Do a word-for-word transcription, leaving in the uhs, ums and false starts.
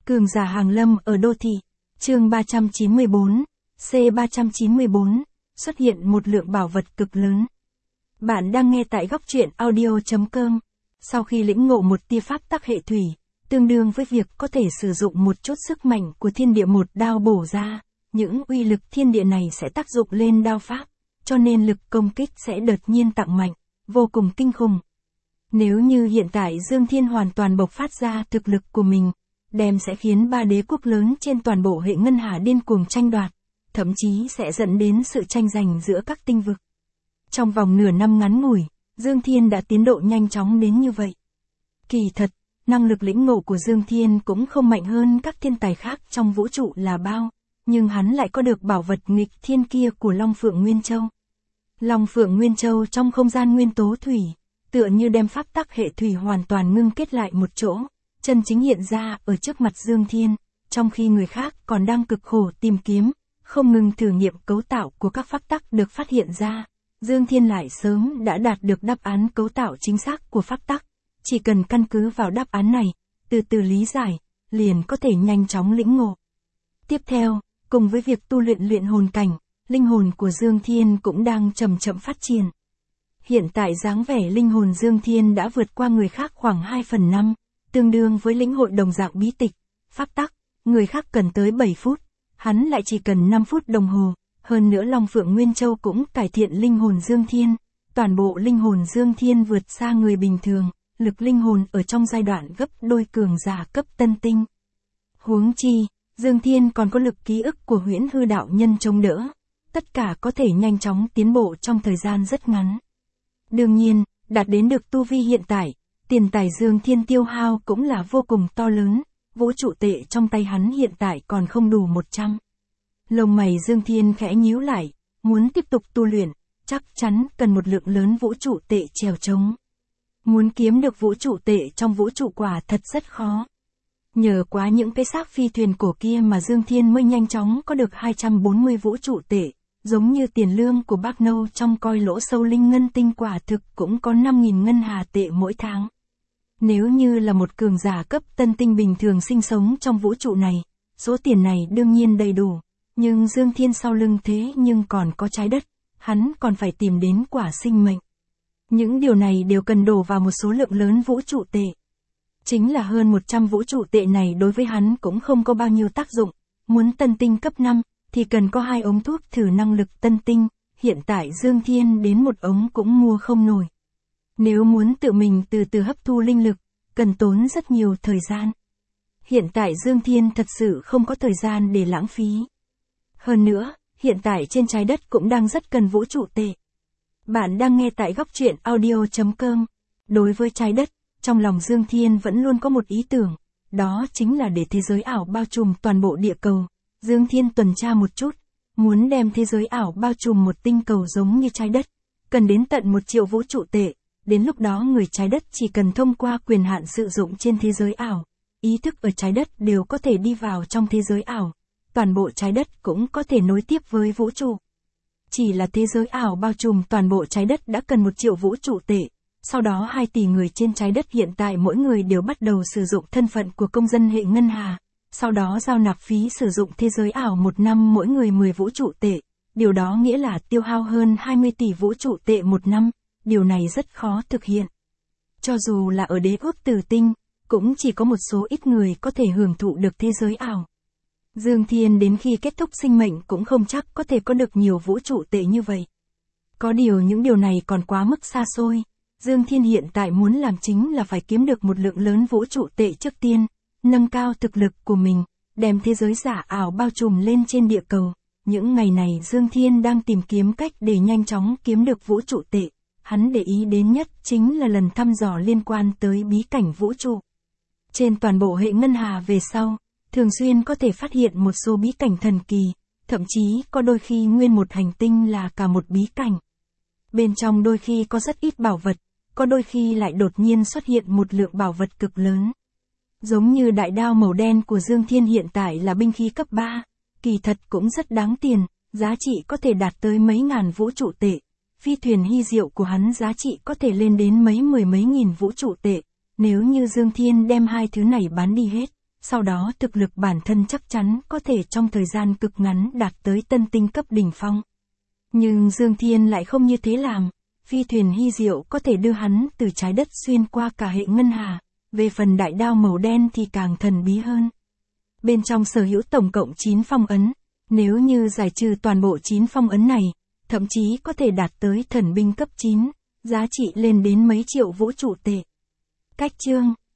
Cường giả hàng lâm ở đô thị. Chương ba trăm chín mươi bốn, C ba trăm chín mươi bốn, xuất hiện một lượng bảo vật cực lớn. Bạn đang nghe tại góc truyện audio chấm com. Sau khi lĩnh ngộ một tia pháp tắc hệ thủy, tương đương với việc có thể sử dụng một chút sức mạnh của thiên địa một đao bổ ra, những uy lực thiên địa này sẽ tác dụng lên đao pháp, cho nên lực công kích sẽ đột nhiên tăng mạnh, vô cùng kinh khủng. Nếu như hiện tại Dương Thiên hoàn toàn bộc phát ra thực lực của mình, đem sẽ khiến ba đế quốc lớn trên toàn bộ hệ ngân hà điên cuồng tranh đoạt, thậm chí sẽ dẫn đến sự tranh giành giữa các tinh vực. Trong vòng nửa năm ngắn ngủi, Dương Thiên đã tiến độ nhanh chóng đến như vậy. Kỳ thật, năng lực lĩnh ngộ của Dương Thiên cũng không mạnh hơn các thiên tài khác trong vũ trụ là bao, nhưng hắn lại có được bảo vật nghịch thiên kia của Long Phượng Nguyên Châu. Long Phượng Nguyên Châu trong không gian nguyên tố thủy, tựa như đem pháp tắc hệ thủy hoàn toàn ngưng kết lại một chỗ, chân chính hiện ra ở trước mặt Dương Thiên, trong khi người khác còn đang cực khổ tìm kiếm, không ngừng thử nghiệm cấu tạo của các pháp tắc được phát hiện ra. Dương Thiên lại sớm đã đạt được đáp án cấu tạo chính xác của pháp tắc, chỉ cần căn cứ vào đáp án này, từ từ lý giải, liền có thể nhanh chóng lĩnh ngộ. Tiếp theo, cùng với việc tu luyện luyện hồn cảnh, linh hồn của Dương Thiên cũng đang chậm chậm phát triển. Hiện tại dáng vẻ linh hồn Dương Thiên đã vượt qua người khác khoảng hai phần năm, tương đương với lĩnh hội đồng dạng bí tịch, pháp tắc, người khác cần tới bảy phút, hắn lại chỉ cần năm phút đồng hồ. Hơn nữa Long Phượng Nguyên Châu cũng cải thiện linh hồn Dương Thiên, toàn bộ linh hồn Dương Thiên vượt xa người bình thường, lực linh hồn ở trong giai đoạn gấp đôi cường giả cấp tân tinh. Huống chi, Dương Thiên còn có lực ký ức của Huyễn Hư đạo nhân chống đỡ, tất cả có thể nhanh chóng tiến bộ trong thời gian rất ngắn. Đương nhiên, đạt đến được tu vi hiện tại, tiền tài Dương Thiên tiêu hao cũng là vô cùng to lớn, vũ trụ tệ trong tay hắn hiện tại còn không đủ một trăm. Lông mày Dương Thiên khẽ nhíu lại, muốn tiếp tục tu luyện, chắc chắn cần một lượng lớn vũ trụ tệ trèo trống. Muốn kiếm được vũ trụ tệ trong vũ trụ quả thật rất khó. Nhờ quá những cái xác phi thuyền cổ kia mà Dương Thiên mới nhanh chóng có được hai trăm bốn mươi vũ trụ tệ, giống như tiền lương của bác nâu trong coi lỗ sâu linh ngân tinh quả thực cũng có năm nghìn ngân hà tệ mỗi tháng. Nếu như là một cường giả cấp tân tinh bình thường sinh sống trong vũ trụ này, số tiền này đương nhiên đầy đủ. Nhưng Dương Thiên sau lưng thế nhưng còn có trái đất, hắn còn phải tìm đến quả sinh mệnh. Những điều này đều cần đổ vào một số lượng lớn vũ trụ tệ. Chính là hơn một trăm vũ trụ tệ này đối với hắn cũng không có bao nhiêu tác dụng, muốn tân tinh cấp năm thì cần có hai ống thuốc thử năng lực tân tinh, hiện tại Dương Thiên đến một ống cũng mua không nổi. Nếu muốn tự mình từ từ hấp thu linh lực, cần tốn rất nhiều thời gian. Hiện tại Dương Thiên thật sự không có thời gian để lãng phí. Hơn nữa, hiện tại trên trái đất cũng đang rất cần vũ trụ tệ. Bạn đang nghe tại góc truyện audio chấm com. Đối với trái đất, trong lòng Dương Thiên vẫn luôn có một ý tưởng, đó chính là để thế giới ảo bao trùm toàn bộ địa cầu. Dương Thiên tuần tra một chút, muốn đem thế giới ảo bao trùm một tinh cầu giống như trái đất, cần đến tận một triệu vũ trụ tệ. Đến lúc đó người trái đất chỉ cần thông qua quyền hạn sử dụng trên thế giới ảo, ý thức ở trái đất đều có thể đi vào trong thế giới ảo. Toàn bộ trái đất cũng có thể nối tiếp với vũ trụ. Chỉ là thế giới ảo bao trùm toàn bộ trái đất đã cần một triệu vũ trụ tệ. Sau đó hai tỷ người trên trái đất hiện tại mỗi người đều bắt đầu sử dụng thân phận của công dân hệ ngân hà. Sau đó giao nạp phí sử dụng thế giới ảo một năm mỗi người mười vũ trụ tệ. Điều đó nghĩa là tiêu hao hơn hai mươi tỷ vũ trụ tệ một năm. Điều này rất khó thực hiện. Cho dù là ở đế quốc Tử Tinh, cũng chỉ có một số ít người có thể hưởng thụ được thế giới ảo. Dương Thiên đến khi kết thúc sinh mệnh cũng không chắc có thể có được nhiều vũ trụ tệ như vậy. Có điều những điều này còn quá mức xa xôi. Dương Thiên hiện tại muốn làm chính là phải kiếm được một lượng lớn vũ trụ tệ trước tiên, nâng cao thực lực của mình, đem thế giới giả ảo bao trùm lên trên địa cầu. Những ngày này Dương Thiên đang tìm kiếm cách để nhanh chóng kiếm được vũ trụ tệ. Hắn để ý đến nhất chính là lần thăm dò liên quan tới bí cảnh vũ trụ. Trên toàn bộ hệ ngân hà về sau, thường xuyên có thể phát hiện một số bí cảnh thần kỳ, thậm chí có đôi khi nguyên một hành tinh là cả một bí cảnh. Bên trong đôi khi có rất ít bảo vật, có đôi khi lại đột nhiên xuất hiện một lượng bảo vật cực lớn. Giống như đại đao màu đen của Dương Thiên hiện tại là binh khí cấp ba, kỳ thật cũng rất đáng tiền, giá trị có thể đạt tới mấy ngàn vũ trụ tệ. Phi thuyền hy diệu của hắn giá trị có thể lên đến mấy mười mấy nghìn vũ trụ tệ. Nếu như Dương Thiên đem hai thứ này bán đi hết, sau đó thực lực bản thân chắc chắn có thể trong thời gian cực ngắn đạt tới tân tinh cấp đỉnh phong. Nhưng Dương Thiên lại không như thế làm, phi thuyền hy diệu có thể đưa hắn từ trái đất xuyên qua cả hệ ngân hà, về phần đại đao màu đen thì càng thần bí hơn. Bên trong sở hữu tổng cộng chín phong ấn, nếu như giải trừ toàn bộ chín phong ấn này, thậm chí có thể đạt tới thần binh cấp chín, giá trị lên đến mấy triệu vũ trụ tệ. Cách chương,